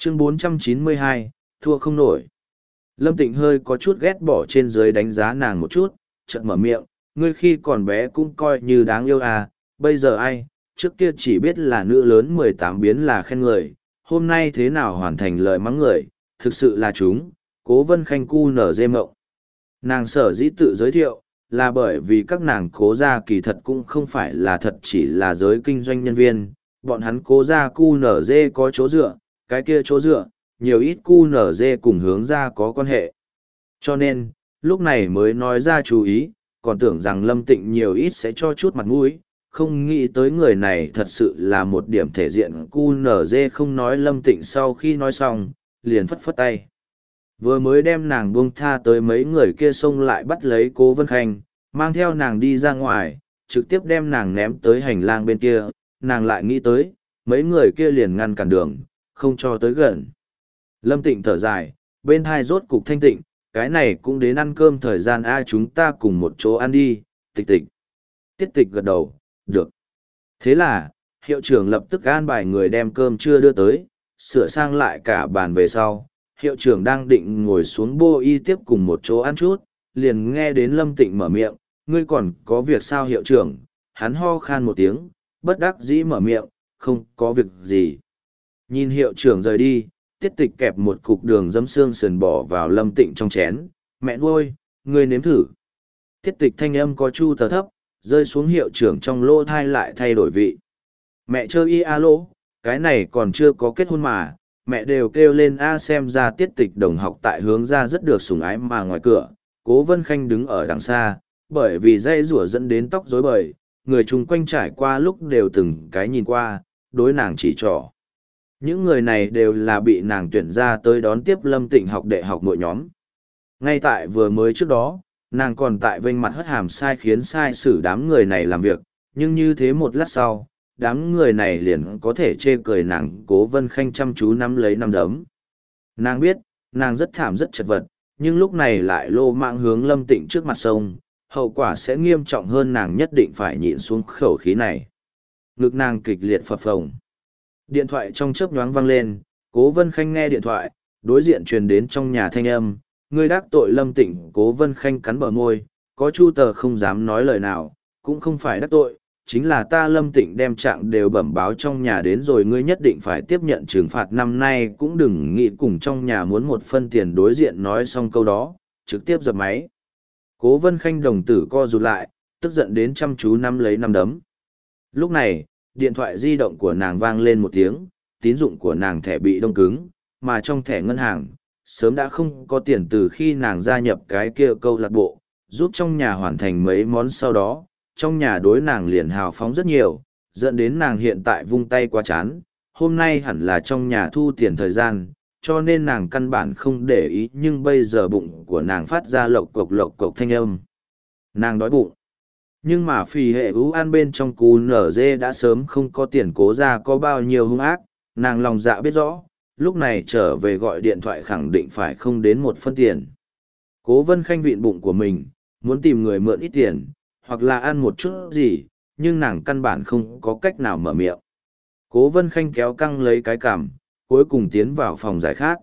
Chương 492, thua không nổi. Lâm Tịnh hơi có chút ghét bỏ trên dưới đánh giá nàng một chút, chợt mở miệng, ngươi khi còn bé cũng coi như đáng yêu à, bây giờ ai, trước kia chỉ biết là nữ lớn 18 biến là khen người, hôm nay thế nào hoàn thành lời mắng người, thực sự là chúng, Cố Vân Khanh cu nở dê mộng. Nàng sở dĩ tự giới thiệu, là bởi vì các nàng Cố gia kỳ thật cũng không phải là thật chỉ là giới kinh doanh nhân viên, bọn hắn Cố gia cu nở dê có chỗ dựa, cái kia chỗ dựa, nhiều ít cu nở dê cùng hướng ra có quan hệ. Cho nên, lúc này mới nói ra chú ý, còn tưởng rằng Lâm Tịnh nhiều ít sẽ cho chút mặt mũi, không nghĩ tới người này thật sự là một điểm thể diện cu nở dê không nói. Lâm Tịnh sau khi nói xong, liền phất phất tay. Vừa mới đem nàng buông tha tới mấy người kia xông lại bắt lấy Cố Vân Khanh, mang theo nàng đi ra ngoài, trực tiếp đem nàng ném tới hành lang bên kia, nàng lại nghĩ tới, mấy người kia liền ngăn cản đường, không cho tới gần. Lâm Tịnh thở dài, bên hai rốt cục thanh tịnh, cái này cũng đến ăn cơm thời gian a, chúng ta cùng một chỗ ăn đi, Tịch Tịch. Tiết Tịch gật đầu, được. Thế là, hiệu trưởng lập tức an bài người đem cơm trưa đưa tới, sửa sang lại cả bàn về sau. Hiệu trưởng đang định ngồi xuống bô y tiếp cùng một chỗ ăn chút, liền nghe đến Lâm Tịnh mở miệng, ngươi còn có việc sao hiệu trưởng? Hắn ho khan một tiếng, bất đắc dĩ mở miệng, không có việc gì. Nhìn hiệu trưởng rời đi, Tiết Tịch kẹp một cục đường dấm xương sườn bỏ vào Lâm Tịnh trong chén, mẹ nuôi, ngươi nếm thử. Tiết Tịch thanh âm có chu tờ thấp, rơi xuống hiệu trưởng trong lỗ thai lại thay đổi vị. Mẹ chơi y a lỗ, cái này còn chưa có kết hôn mà, mẹ đều kêu lên a, xem ra Tiết Tịch đồng học tại hướng ra rất được sủng ái mà ngoài cửa. Cố Vân Khanh đứng ở đằng xa, bởi vì dây rủa dẫn đến tóc rối bời, người chung quanh trải qua lúc đều từng cái nhìn qua, đối nàng chỉ trỏ. Những người này đều là bị nàng tuyển ra tới đón tiếp Lâm Tịnh học đệ học mỗi nhóm. Ngay tại vừa mới trước đó, nàng còn tại vênh mặt hất hàm sai khiến sai xử đám người này làm việc, nhưng như thế một lát sau, đám người này liền có thể chê cười nàng. Cố Vân Khanh chăm chú nắm lấy nắm đấm. Nàng biết, nàng rất thảm rất chật vật, nhưng lúc này lại lô mạng hướng Lâm Tịnh trước mặt sông, hậu quả sẽ nghiêm trọng hơn, nàng nhất định phải nhịn xuống khẩu khí này. Ngực nàng kịch liệt phập phồng. Điện thoại trong chớp nhoáng vang lên, Cố Vân Khanh nghe điện thoại, đối diện truyền đến trong nhà thanh âm, ngươi đắc tội Lâm Tịnh. Cố Vân Khanh cắn bờ môi, có chu tờ không dám nói lời nào, cũng không phải đắc tội, chính là ta Lâm Tịnh đem trạng đều bẩm báo trong nhà đến rồi, ngươi nhất định phải tiếp nhận trừng phạt, năm nay cũng đừng nghĩ cùng trong nhà muốn một phân tiền. Đối diện nói xong câu đó, trực tiếp dập máy. Cố Vân Khanh đồng tử co rụt lại, tức giận đến chăm chú nắm lấy nắm đấm. Lúc này, điện thoại di động của nàng vang lên một tiếng, tín dụng của nàng thẻ bị đông cứng, mà trong thẻ ngân hàng, sớm đã không có tiền từ khi nàng gia nhập cái kia câu lạc bộ, giúp trong nhà hoàn thành mấy món sau đó, trong nhà đối nàng liền hào phóng rất nhiều, dẫn đến nàng hiện tại vung tay quá chán, hôm nay hẳn là trong nhà thu tiền thời gian, cho nên nàng căn bản không để ý, nhưng bây giờ bụng của nàng phát ra lộc cộc thanh âm. Nàng đói bụng. Nhưng mà phì hệ ú ăn bên trong cú nở dê đã sớm không có tiền. Cố ra có bao nhiêu hung ác, nàng lòng dạ biết rõ, lúc này trở về gọi điện thoại khẳng định phải không đến một phân tiền. Cố Vân Khanh vịn bụng của mình, muốn tìm người mượn ít tiền, hoặc là ăn một chút gì, nhưng nàng căn bản không có cách nào mở miệng. Cố Vân Khanh kéo căng lấy cái cằm, cuối cùng tiến vào phòng giải khát.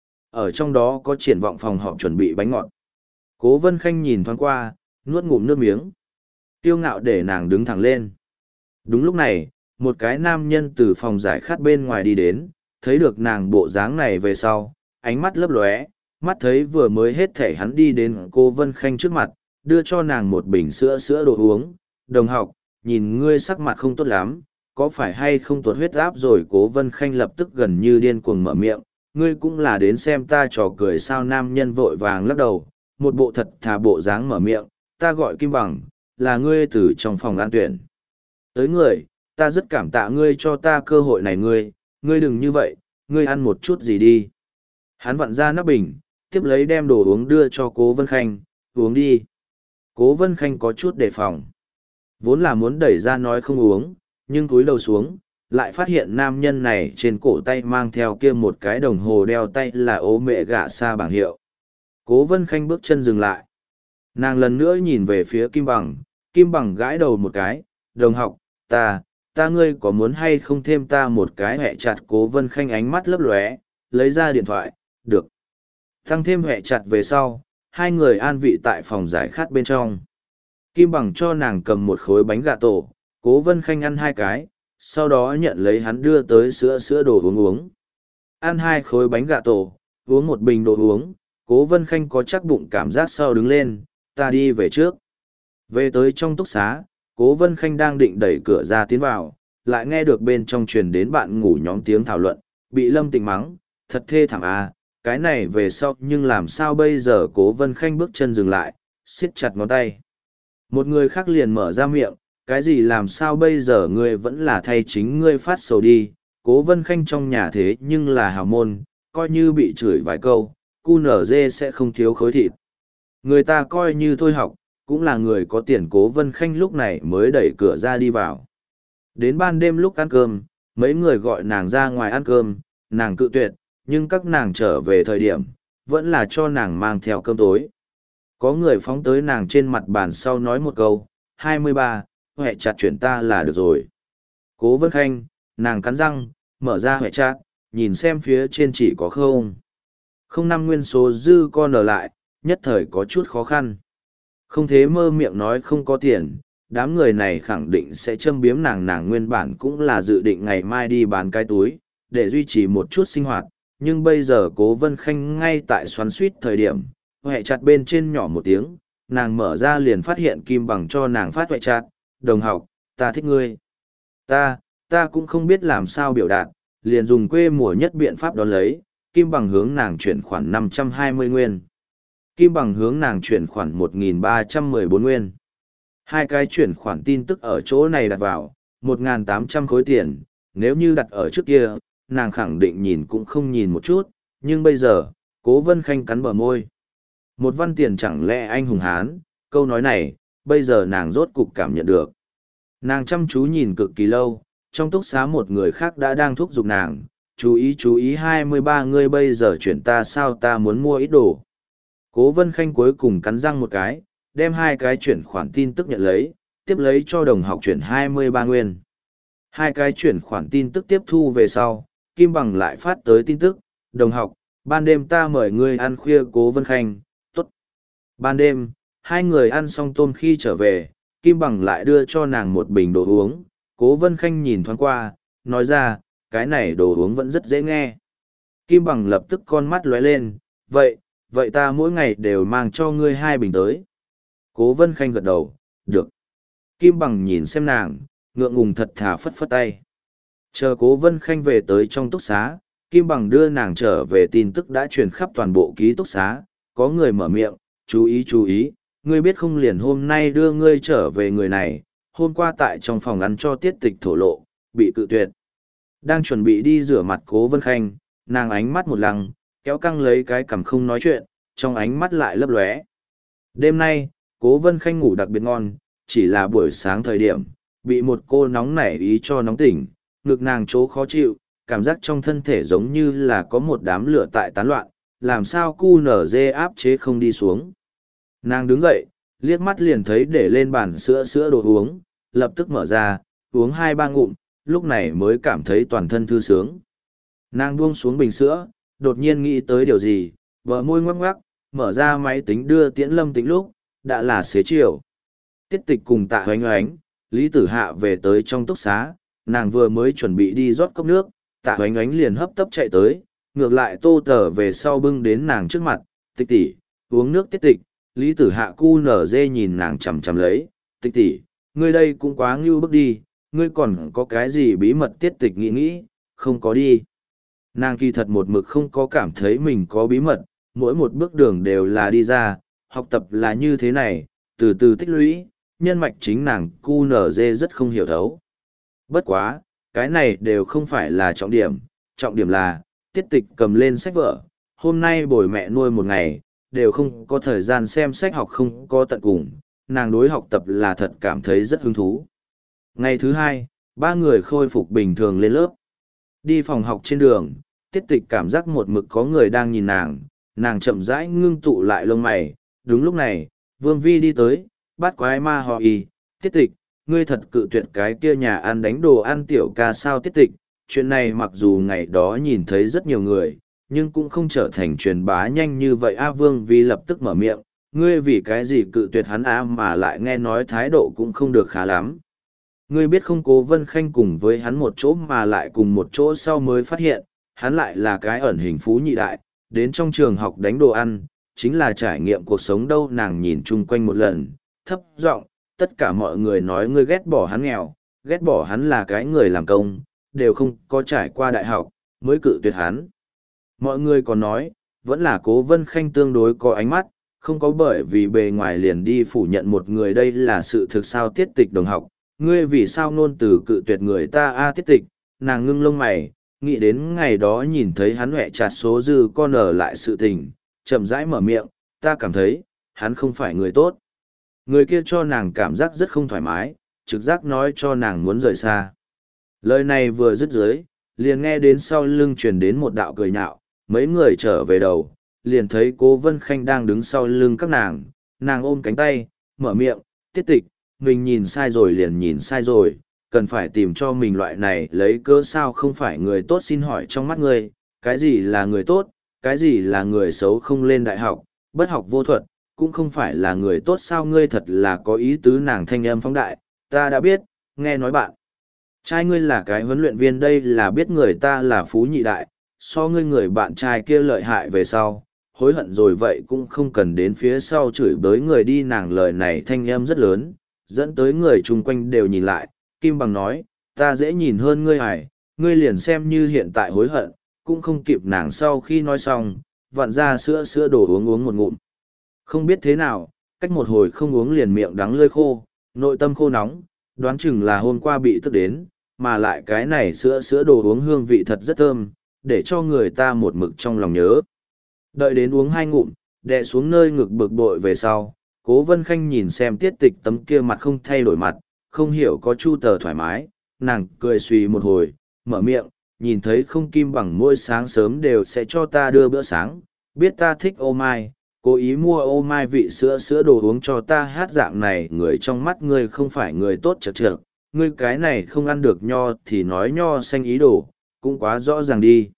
Ở trong đó có triển vọng phòng họp chuẩn bị bánh ngọt. Cố Vân Khanh nhìn thoáng qua, nuốt ngụm nước miếng. Kiêu ngạo để nàng đứng thẳng lên. Đúng lúc này, một cái nam nhân từ phòng giải khát bên ngoài đi đến, thấy được nàng bộ dáng này về sau, ánh mắt lấp lóe, mắt thấy vừa mới hết thể hắn đi đến Cố Vân Khanh trước mặt, đưa cho nàng một bình sữa đồ uống. Đồng học, nhìn ngươi sắc mặt không tốt lắm, có phải hay không tuột huyết áp rồi? Cố Vân Khanh lập tức gần như điên cuồng mở miệng, ngươi cũng là đến xem ta trò cười sao? Nam nhân vội vàng lắc đầu, một bộ thật thà bộ dáng mở miệng, ta gọi Kim Bằng, là ngươi từ trong phòng an tuyển tới người, ta rất cảm tạ ngươi cho ta cơ hội này. Ngươi đừng như vậy, ngươi ăn một chút gì đi. Hắn vặn ra nắp bình, tiếp lấy đem đồ uống đưa cho Cố Vân Khanh, uống đi. Cố Vân Khanh có chút đề phòng, vốn là muốn đẩy ra nói không uống, nhưng cúi đầu xuống, lại phát hiện nam nhân này trên cổ tay mang theo kia một cái đồng hồ đeo tay là ố mẹ gạ xa bảng hiệu. Cố Vân Khanh bước chân dừng lại. Nàng lần nữa nhìn về phía Kim Bằng gãi đầu một cái, đồng học, ta ngươi có muốn hay không thêm ta một cái hẹ chặt? Cố Vân Khanh ánh mắt lấp lóe, lấy ra điện thoại, được. Tăng thêm hẹ chặt về sau, hai người an vị tại phòng giải khát bên trong. Kim Bằng cho nàng cầm một khối bánh gà tổ, Cố Vân Khanh ăn hai cái, sau đó nhận lấy hắn đưa tới sữa đồ uống. Ăn hai khối bánh gà tổ, uống một bình đồ uống, Cố Vân Khanh có chắc bụng cảm giác sau đứng lên, ta đi về trước. Về tới trong túc xá, Cố Vân Khanh đang định đẩy cửa ra tiến vào, lại nghe được bên trong truyền đến bạn ngủ nhóm tiếng thảo luận, bị Lâm Tịnh mắng, thật thê thảm à, cái này về sau nhưng làm sao bây giờ. Cố Vân Khanh bước chân dừng lại, siết chặt ngón tay. Một người khác liền mở ra miệng, cái gì làm sao bây giờ, ngươi vẫn là thay chính ngươi phát sầu đi. Cố Vân Khanh trong nhà thế nhưng là hào môn, coi như bị chửi vài câu, cu nở dê sẽ không thiếu khối thịt. Người ta coi như thôi học, cũng là người có tiền. Cố Vân Khanh lúc này mới đẩy cửa ra đi vào. Đến ban đêm lúc ăn cơm, mấy người gọi nàng ra ngoài ăn cơm, nàng cự tuyệt, nhưng các nàng trở về thời điểm, vẫn là cho nàng mang theo cơm tối. Có người phóng tới nàng trên mặt bàn sau nói một câu, 23, huệ chặt chuyển ta là được rồi. Cố Vân Khanh, nàng cắn răng, mở ra huệ chặt, nhìn xem phía trên chỉ có không năm nguyên số dư con ở lại, nhất thời có chút khó khăn. Không thế mơ miệng nói không có tiền, đám người này khẳng định sẽ châm biếm nàng. Nàng nguyên bản cũng là dự định ngày mai đi bán cái túi, để duy trì một chút sinh hoạt, nhưng bây giờ Cố Vân Khanh ngay tại xoắn suýt thời điểm, huệ chặt bên trên nhỏ một tiếng, nàng mở ra liền phát hiện Kim Bằng cho nàng phát huệ chặt, đồng học, ta thích ngươi. Ta cũng không biết làm sao biểu đạt, liền dùng quê mùa nhất biện pháp đón lấy, Kim Bằng hướng nàng chuyển khoản 520 nguyên. Kim Bằng hướng nàng chuyển khoản 1.314 nguyên. Hai cái chuyển khoản tin tức ở chỗ này đặt vào, 1.800 khối tiền, nếu như đặt ở trước kia, nàng khẳng định nhìn cũng không nhìn một chút, nhưng bây giờ, Cố Vân Khanh cắn bờ môi. Một văn tiền chẳng lẽ anh hùng hán, câu nói này, bây giờ nàng rốt cục cảm nhận được. Nàng chăm chú nhìn cực kỳ lâu, trong túc xá một người khác đã đang thúc giục nàng, chú ý 23 ngươi bây giờ chuyển ta sao, ta muốn mua ít đồ. Cố Vân Khanh cuối cùng cắn răng một cái, đem hai cái chuyển khoản tin tức nhận lấy, tiếp lấy cho đồng học chuyển 23 nguyên. Hai cái chuyển khoản tin tức tiếp thu về sau, Kim Bằng lại phát tới tin tức, đồng học, ban đêm ta mời ngươi ăn khuya. Cố Vân Khanh, tốt. Ban đêm, hai người ăn xong tôm khi trở về, Kim Bằng lại đưa cho nàng một bình đồ uống. Cố Vân Khanh nhìn thoáng qua, nói ra, cái này đồ uống vẫn rất dễ nghe. Kim Bằng lập tức con mắt lóe lên, vậy ta mỗi ngày đều mang cho ngươi 2 bình tới. Cố Vân Khanh gật đầu, được. Kim Bằng nhìn xem nàng, ngượng ngùng thật thà phất phất tay. Chờ Cố Vân Khanh về tới trong túc xá, Kim Bằng đưa nàng trở về, tin tức đã truyền khắp toàn bộ ký túc xá. Có người mở miệng, chú ý, ngươi biết không, liền hôm nay đưa ngươi trở về người này, hôm qua tại trong phòng ăn cho Tiết Tịch thổ lộ, bị cự tuyệt. Đang chuẩn bị đi rửa mặt Cố Vân Khanh, nàng ánh mắt một lăng, kéo căng lấy cái cằm không nói chuyện, trong ánh mắt lại lấp lóe. Đêm nay, Cố Vân Khanh ngủ đặc biệt ngon, chỉ là buổi sáng thời điểm, bị một cô nóng nảy ý cho nóng tỉnh, ngực nàng chỗ khó chịu, cảm giác trong thân thể giống như là có một đám lửa tại tán loạn, làm sao cu nở dê áp chế không đi xuống. Nàng đứng dậy, liếc mắt liền thấy để lên bàn sữa đồ uống, lập tức mở ra, uống 2-3 ngụm, lúc này mới cảm thấy toàn thân thư sướng. Nàng buông xuống bình sữa, đột nhiên nghĩ tới điều gì, bờ môi ngoắc ngoắc, mở ra máy tính đưa Tiễn Lâm Tĩnh lúc, đã là xế chiều. Tiết Tịch cùng Tạ Hoánh Hoánh, Lý Tử Hạ về tới trong túc xá, nàng vừa mới chuẩn bị đi rót cốc nước, Tạ Hoánh Hoánh liền hấp tấp chạy tới, ngược lại Tô Tở về sau bưng đến nàng trước mặt, Tịch tỷ, uống nước. Tiết Tịch. Lý Tử Hạ cu nở dê nhìn nàng chằm chằm lấy, Tịch tỷ, ngươi đây cũng quá ngưu bức đi, ngươi còn có cái gì bí mật? Tiết Tịch nghĩ, không có đi. Nàng kỳ thật một mực không có cảm thấy mình có bí mật, mỗi một bước đường đều là đi ra, học tập là như thế này, từ từ tích lũy, nhân mạch chính nàng cu nở dê rất không hiểu thấu. Bất quá, cái này đều không phải là trọng điểm là, Tiết Tịch cầm lên sách vở, hôm nay bồi mẹ nuôi một ngày, đều không có thời gian xem sách, học không có tận cùng, nàng đối học tập là thật cảm thấy rất hứng thú. Ngày thứ 2, 3 người khôi phục bình thường lên lớp. Đi phòng học trên đường, Tiết Tịch cảm giác một mực có người đang nhìn nàng chậm rãi ngưng tụ lại lông mày. Đúng lúc này, Vương Vi đi tới, bắt quái ma họ y, Tiết Tịch, ngươi thật cự tuyệt cái kia nhà ăn đánh đồ ăn tiểu ca sao? Tiết Tịch, chuyện này mặc dù ngày đó nhìn thấy rất nhiều người, nhưng cũng không trở thành truyền bá nhanh như vậy. Vương Vi lập tức mở miệng, ngươi vì cái gì cự tuyệt hắn mà lại nghe nói thái độ cũng không được khá lắm. Ngươi biết không, Cố Vân Khanh cùng với hắn một chỗ mà lại cùng một chỗ sau mới phát hiện, hắn lại là cái ẩn hình phú nhị đại, đến trong trường học đánh đồ ăn, chính là trải nghiệm cuộc sống đâu. Nàng nhìn chung quanh một lần, thấp giọng, tất cả mọi người nói ngươi ghét bỏ hắn nghèo, ghét bỏ hắn là cái người làm công, đều không có trải qua đại học, mới cự tuyệt hắn. Mọi người còn nói, vẫn là Cố Vân Khanh tương đối có ánh mắt, không có bởi vì bề ngoài liền đi phủ nhận một người. đây là sự thực sao? Tiết Tịch đồng học, ngươi vì sao ngôn từ cự tuyệt người ta? Tiết Tịch, nàng ngưng lông mày, nghĩ đến ngày đó nhìn thấy hắn huệ chặt số dư con ở lại sự tình, chậm rãi mở miệng, ta cảm thấy, hắn không phải người tốt. Người kia cho nàng cảm giác rất không thoải mái, trực giác nói cho nàng muốn rời xa. Lời này vừa dứt dưới, liền nghe đến sau lưng truyền đến một đạo cười nhạo, mấy người trở về đầu, liền thấy Cố Vân Khanh đang đứng sau lưng các nàng ôm cánh tay, mở miệng, Tiết Tịch, mình nhìn sai rồi liền nhìn sai rồi, cần phải tìm cho mình loại này lấy cớ sao không phải người tốt? Xin hỏi trong mắt ngươi, cái gì là người tốt, cái gì là người xấu? Không lên đại học, bất học vô thuật, cũng không phải là người tốt sao? Ngươi thật là có ý tứ. Nàng thanh âm phóng đại, ta đã biết, nghe nói bạn trai ngươi là cái huấn luyện viên, đây là biết người ta là phú nhị đại, so ngươi người bạn trai kia lợi hại về sau, hối hận rồi vậy cũng không cần đến phía sau chửi bới người đi. Nàng lời này thanh âm rất lớn, dẫn tới người chung quanh đều nhìn lại. Kim Bằng nói, ta dễ nhìn hơn ngươi hài, ngươi liền xem như hiện tại hối hận, cũng không kịp. Nàng sau khi nói xong, vặn ra sữa đổ uống một ngụm. Không biết thế nào, cách một hồi không uống liền miệng đắng lưỡi khô, nội tâm khô nóng, đoán chừng là hôm qua bị tức đến, mà lại cái này sữa đồ uống hương vị thật rất thơm, để cho người ta một mực trong lòng nhớ. Đợi đến uống 2 ngụm, đè xuống nơi ngực bực bội về sau, Cố Vân Khanh nhìn xem Tiết Tịch tấm kia mặt không thay đổi mặt, không hiểu có chu tờ thoải mái, nàng cười suy một hồi, mở miệng, nhìn thấy không, Kim Bằng mỗi sáng sớm đều sẽ cho ta đưa bữa sáng, biết ta thích ô mai, cố ý mua ô mai vị sữa đồ uống cho ta. Hát dạng này người trong mắt ngươi không phải người tốt chật chật, ngươi cái này không ăn được nho thì nói nho xanh ý đồ, cũng quá rõ ràng đi.